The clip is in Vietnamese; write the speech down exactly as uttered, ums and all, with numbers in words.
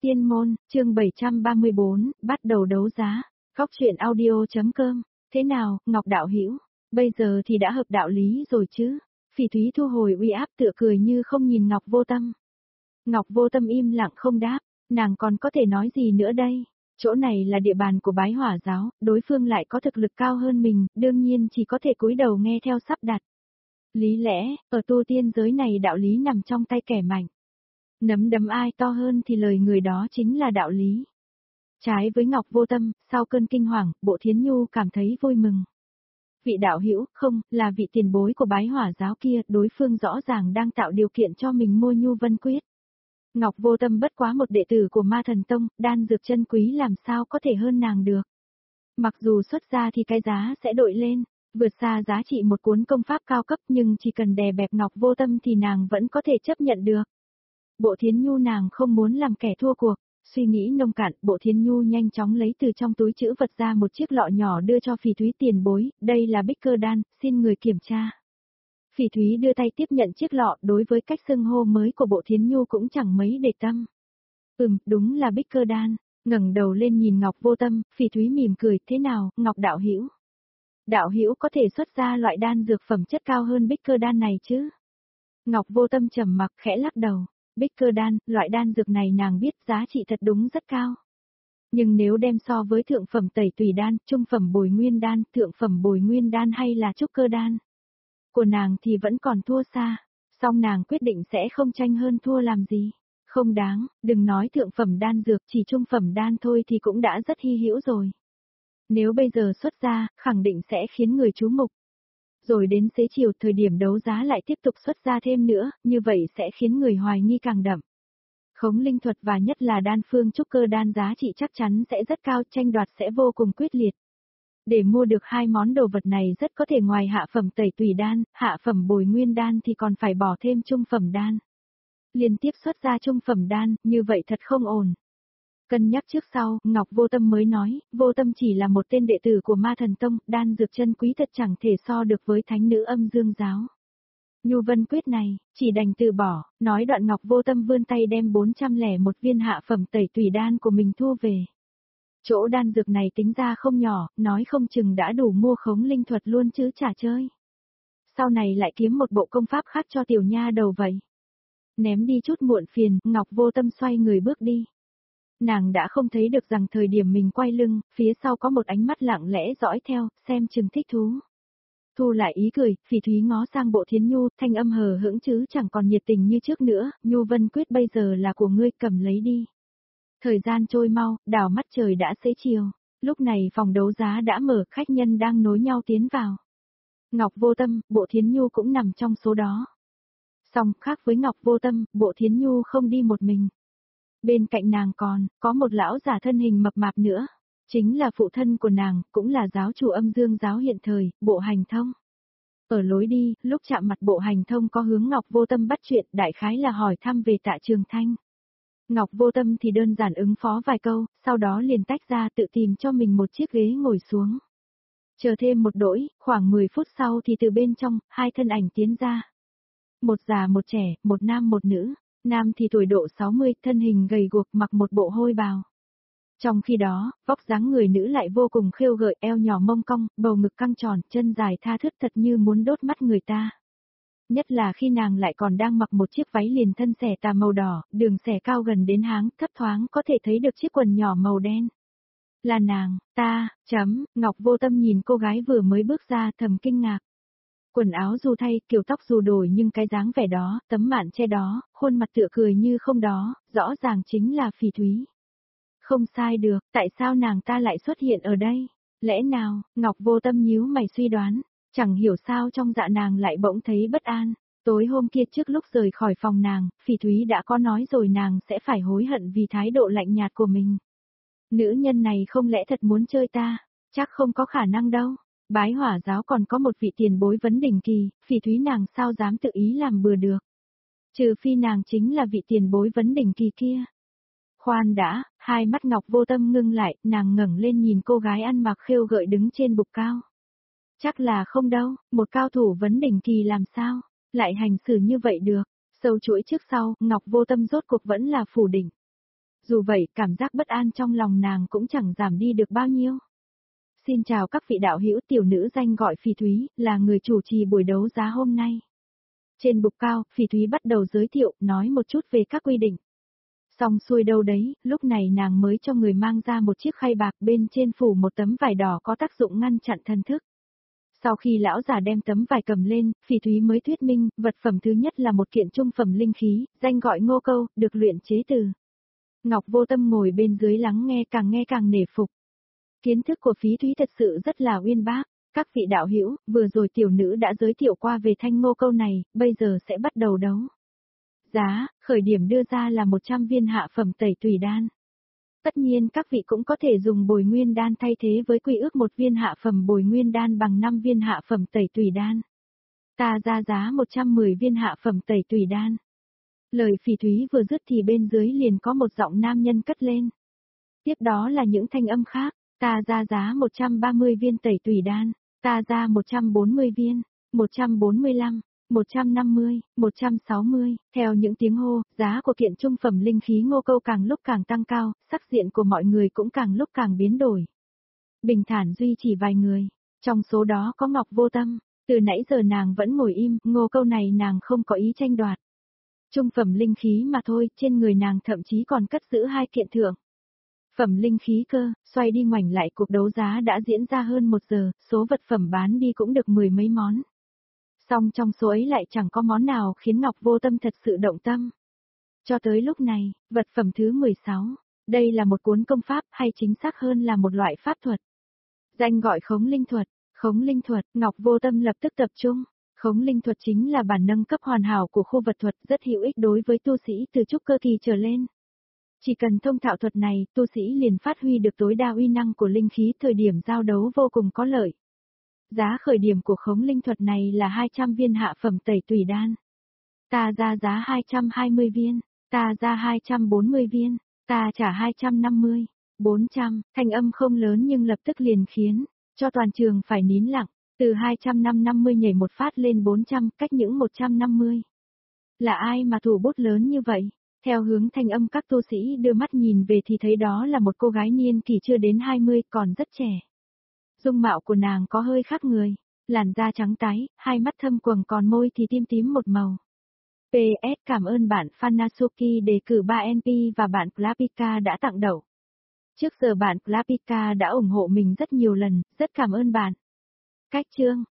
Tiên môn, chương bảy trăm ba mươi bốn, bắt đầu đấu giá. Góc truyện audio.com. Thế nào, Ngọc đạo hữu, bây giờ thì đã hợp đạo lý rồi chứ? Phỉ Thúy thu hồi uy áp tựa cười như không nhìn Ngọc Vô Tâm. Ngọc Vô Tâm im lặng không đáp, nàng còn có thể nói gì nữa đây? Chỗ này là địa bàn của Bái Hỏa giáo, đối phương lại có thực lực cao hơn mình, đương nhiên chỉ có thể cúi đầu nghe theo sắp đặt. Lý lẽ, ở tu tiên giới này đạo lý nằm trong tay kẻ mạnh. Nắm đấm ai to hơn thì lời người đó chính là đạo lý. Trái với Ngọc Vô Tâm, sau cơn kinh hoàng, Bộ Thiến Nhu cảm thấy vui mừng. Vị đạo hữu, không, là vị tiền bối của Bái Hỏa giáo kia, đối phương rõ ràng đang tạo điều kiện cho mình mua Nhu Vân Quyết. Ngọc Vô Tâm bất quá một đệ tử của Ma Thần Tông, đan dược chân quý làm sao có thể hơn nàng được. Mặc dù xuất ra thì cái giá sẽ đội lên, vượt xa giá trị một cuốn công pháp cao cấp, nhưng chỉ cần đè bẹp Ngọc Vô Tâm thì nàng vẫn có thể chấp nhận được. Bộ Thiến Nhu nàng không muốn làm kẻ thua cuộc, suy nghĩ nông cạn, Bộ Thiến Nhu nhanh chóng lấy từ trong túi trữ vật ra một chiếc lọ nhỏ đưa cho Phỉ Thúy tiền bối, đây là bích cơ đan, xin người kiểm tra. Phỉ Thúy đưa tay tiếp nhận chiếc lọ, đối với cách xưng hô mới của Bộ Thiến Nhu cũng chẳng mấy để tâm. Ừm, đúng là bích cơ đan, ngẩng đầu lên nhìn Ngọc Vô Tâm, Phỉ Thúy mỉm cười, thế nào, Ngọc đạo hữu? Đạo hữu có thể xuất ra loại đan dược phẩm chất cao hơn bích cơ đan này chứ? Ngọc Vô Tâm trầm mặc khẽ lắc đầu. Bích cơ đan, loại đan dược này nàng biết giá trị thật đúng rất cao. Nhưng nếu đem so với thượng phẩm tẩy tùy đan, trung phẩm bồi nguyên đan, thượng phẩm bồi nguyên đan hay là trúc cơ đan của nàng thì vẫn còn thua xa. Song nàng quyết định sẽ không tranh hơn thua làm gì. Không đáng, đừng nói thượng phẩm đan dược, chỉ trung phẩm đan thôi thì cũng đã rất hy hữu rồi. Nếu bây giờ xuất ra, khẳng định sẽ khiến người chú mục. Rồi đến xế chiều thời điểm đấu giá lại tiếp tục xuất ra thêm nữa, như vậy sẽ khiến người hoài nghi càng đậm. Khống linh thuật và nhất là đan phương trúc cơ đan giá trị chắc chắn sẽ rất cao, tranh đoạt sẽ vô cùng quyết liệt. Để mua được hai món đồ vật này rất có thể ngoài hạ phẩm tẩy tùy đan, hạ phẩm bồi nguyên đan thì còn phải bỏ thêm trung phẩm đan. Liên tiếp xuất ra trung phẩm đan, như vậy thật không ổn. Cân nhắc trước sau, Ngọc Vô Tâm mới nói, Vô Tâm chỉ là một tên đệ tử của Ma Thần Tông, đan dược chân quý thật chẳng thể so được với thánh nữ Âm Dương giáo. Nhu Vân Quyết này, chỉ đành từ bỏ, nói đoạn Ngọc Vô Tâm vươn tay đem bốn trăm lẻ một viên hạ phẩm tẩy tùy đan của mình thu về. Chỗ đan dược này tính ra không nhỏ, nói không chừng đã đủ mua khống linh thuật luôn chứ chả chơi. Sau này lại kiếm một bộ công pháp khác cho tiểu nha đầu vậy. Ném đi chút muộn phiền, Ngọc Vô Tâm xoay người bước đi. Nàng đã không thấy được rằng thời điểm mình quay lưng, phía sau có một ánh mắt lặng lẽ dõi theo, xem chừng thích thú. Thu lại ý cười, Phỉ Thúy ngó sang Bộ Thiến Nhu, thanh âm hờ hững chứ chẳng còn nhiệt tình như trước nữa, Nhu Vân Quyết bây giờ là của ngươi, cầm lấy đi. Thời gian trôi mau, đảo mắt trời đã xế chiều, lúc này phòng đấu giá đã mở, khách nhân đang nối nhau tiến vào. Ngọc Vô Tâm, Bộ Thiến Nhu cũng nằm trong số đó. Song khác với Ngọc Vô Tâm, Bộ Thiến Nhu không đi một mình. Bên cạnh nàng còn, có một lão giả thân hình mập mạp nữa. Chính là phụ thân của nàng, cũng là giáo chủ Âm Dương giáo hiện thời, Bộ Hành Thông. Ở lối đi, lúc chạm mặt Bộ Hành Thông có hướng Ngọc Vô Tâm bắt chuyện, đại khái là hỏi thăm về Tạ Trường Thanh. Ngọc Vô Tâm thì đơn giản ứng phó vài câu, sau đó liền tách ra tự tìm cho mình một chiếc ghế ngồi xuống. Chờ thêm một đỗi, khoảng mười phút sau thì từ bên trong, hai thân ảnh tiến ra. Một già một trẻ, một nam một nữ. Nam thì tuổi độ sáu mươi, thân hình gầy guộc, mặc một bộ hôi bào. Trong khi đó, vóc dáng người nữ lại vô cùng khêu gợi, eo nhỏ mông cong, bầu ngực căng tròn, chân dài tha thướt thật như muốn đốt mắt người ta. Nhất là khi nàng lại còn đang mặc một chiếc váy liền thân xẻ tà màu đỏ, đường xẻ cao gần đến háng, thấp thoáng có thể thấy được chiếc quần nhỏ màu đen. Là nàng, ta, chấm, Ngọc Vô Tâm nhìn cô gái vừa mới bước ra thầm kinh ngạc. Quần áo dù thay, kiểu tóc dù đổi nhưng cái dáng vẻ đó, tấm mạn che đó, khuôn mặt tựa cười như không đó, rõ ràng chính là Phỉ Thúy. Không sai được, tại sao nàng ta lại xuất hiện ở đây? Lẽ nào, Ngọc Vô Tâm nhíu mày suy đoán, chẳng hiểu sao trong dạ nàng lại bỗng thấy bất an. Tối hôm kia trước lúc rời khỏi phòng nàng, Phỉ Thúy đã có nói rồi nàng sẽ phải hối hận vì thái độ lạnh nhạt của mình. Nữ nhân này không lẽ thật muốn chơi ta? Chắc không có khả năng đâu. Bái Hỏa giáo còn có một vị tiền bối vấn đỉnh kỳ, Phỉ Thúy nàng sao dám tự ý làm bừa được. Trừ phi nàng chính là vị tiền bối vấn đỉnh kỳ kia. Khoan đã, hai mắt Ngọc Vô Tâm ngưng lại, nàng ngẩng lên nhìn cô gái ăn mặc khêu gợi đứng trên bục cao. Chắc là không đâu, một cao thủ vấn đỉnh kỳ làm sao, lại hành xử như vậy được. Sâu chuỗi trước sau, Ngọc Vô Tâm rốt cuộc vẫn là phủ định. Dù vậy, cảm giác bất an trong lòng nàng cũng chẳng giảm đi được bao nhiêu. Xin chào các vị đạo hữu, tiểu nữ danh gọi Phỉ Thúy, là người chủ trì buổi đấu giá hôm nay. Trên bục cao, Phỉ Thúy bắt đầu giới thiệu, nói một chút về các quy định. Xong xuôi đâu đấy, lúc này nàng mới cho người mang ra một chiếc khay bạc, bên trên phủ một tấm vải đỏ có tác dụng ngăn chặn thần thức. Sau khi lão già đem tấm vải cầm lên, Phỉ Thúy mới thuyết minh, vật phẩm thứ nhất là một kiện trung phẩm linh khí, danh gọi Ngô Câu, được luyện chế từ. Ngọc Vô Tâm ngồi bên dưới lắng nghe, càng nghe càng nể phục. Kiến thức của Phỉ Thúy thật sự rất là uyên bác. Các vị đạo hữu, vừa rồi tiểu nữ đã giới thiệu qua về thanh Ngô Câu này, bây giờ sẽ bắt đầu đấu. Giá, khởi điểm đưa ra là một trăm viên hạ phẩm tẩy tùy đan. Tất nhiên các vị cũng có thể dùng bồi nguyên đan thay thế với quy ước một viên hạ phẩm bồi nguyên đan bằng năm viên hạ phẩm tẩy tùy đan. Ta ra giá một trăm mười viên hạ phẩm tẩy tùy đan. Lời Phỉ Thúy vừa dứt thì bên dưới liền có một giọng nam nhân cất lên. Tiếp đó là những thanh âm khác, ta ra giá một trăm ba mươi viên tẩy tùy đan, ta ra một trăm bốn mươi viên, một trăm bốn mươi lăm, một trăm năm mươi, một trăm sáu mươi, theo những tiếng hô, giá của kiện trung phẩm linh khí Ngô Câu càng lúc càng tăng cao, sắc diện của mọi người cũng càng lúc càng biến đổi. Bình thản duy chỉ vài người, trong số đó có Ngọc Vô Tâm, từ nãy giờ nàng vẫn ngồi im, Ngô Câu này nàng không có ý tranh đoạt. Trung phẩm linh khí mà thôi, trên người nàng thậm chí còn cất giữ hai kiện thượng phẩm linh khí cơ, xoay đi ngoảnh lại cuộc đấu giá đã diễn ra hơn một giờ, số vật phẩm bán đi cũng được mười mấy món. Song trong số ấy lại chẳng có món nào khiến Ngọc Vô Tâm thật sự động tâm. Cho tới lúc này, vật phẩm thứ mười sáu, đây là một cuốn công pháp hay chính xác hơn là một loại pháp thuật. Danh gọi khống linh thuật, khống linh thuật, Ngọc Vô Tâm lập tức tập trung. Khống linh thuật chính là bản nâng cấp hoàn hảo của khu vật thuật, rất hữu ích đối với tu sĩ từ trúc cơ kỳ trở lên. Chỉ cần thông thạo thuật này, tu sĩ liền phát huy được tối đa uy năng của linh khí, thời điểm giao đấu vô cùng có lợi. Giá khởi điểm của khống linh thuật này là hai trăm viên hạ phẩm tẩy tùy đan. Ta ra giá hai trăm hai mươi viên, ta ra hai trăm bốn mươi viên, ta trả hai trăm năm mươi, bốn trăm, thanh âm không lớn nhưng lập tức liền khiến cho toàn trường phải nín lặng, từ hai trăm năm mươi nhảy một phát lên bốn trăm, cách những một trăm năm mươi. Là ai mà thủ bút lớn như vậy? Theo hướng thanh âm các tu sĩ đưa mắt nhìn về thì thấy đó là một cô gái niên kỷ chưa đến hai mươi, còn rất trẻ. Dung mạo của nàng có hơi khác người, làn da trắng tái, hai mắt thâm quầng còn môi thì tím tím một màu. pê ét Cảm ơn bạn Fanasuki đề cử ba en pê và bạn Klapika đã tặng đậu. Trước giờ bạn Klapika đã ủng hộ mình rất nhiều lần, rất cảm ơn bạn. Cách chương